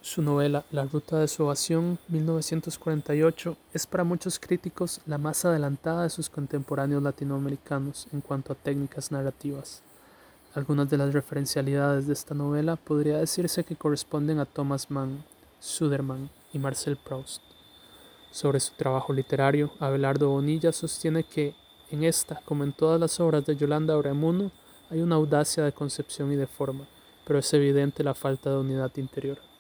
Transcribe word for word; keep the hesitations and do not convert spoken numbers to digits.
Su novela La ruta de su evasión, mil novecientos cuarenta y ocho, es para muchos críticos la más adelantada de sus contemporáneos latinoamericanos en cuanto a técnicas narrativas. Algunas de las referencialidades de esta novela podría decirse que corresponden a Thomas Mann, Sudermann y Marcel Proust. Sobre su trabajo literario, Abelardo Bonilla sostiene que, en esta, como en todas las obras de Yolanda Ureamuno, hay una audacia de concepción y de forma, pero es evidente la falta de unidad interior.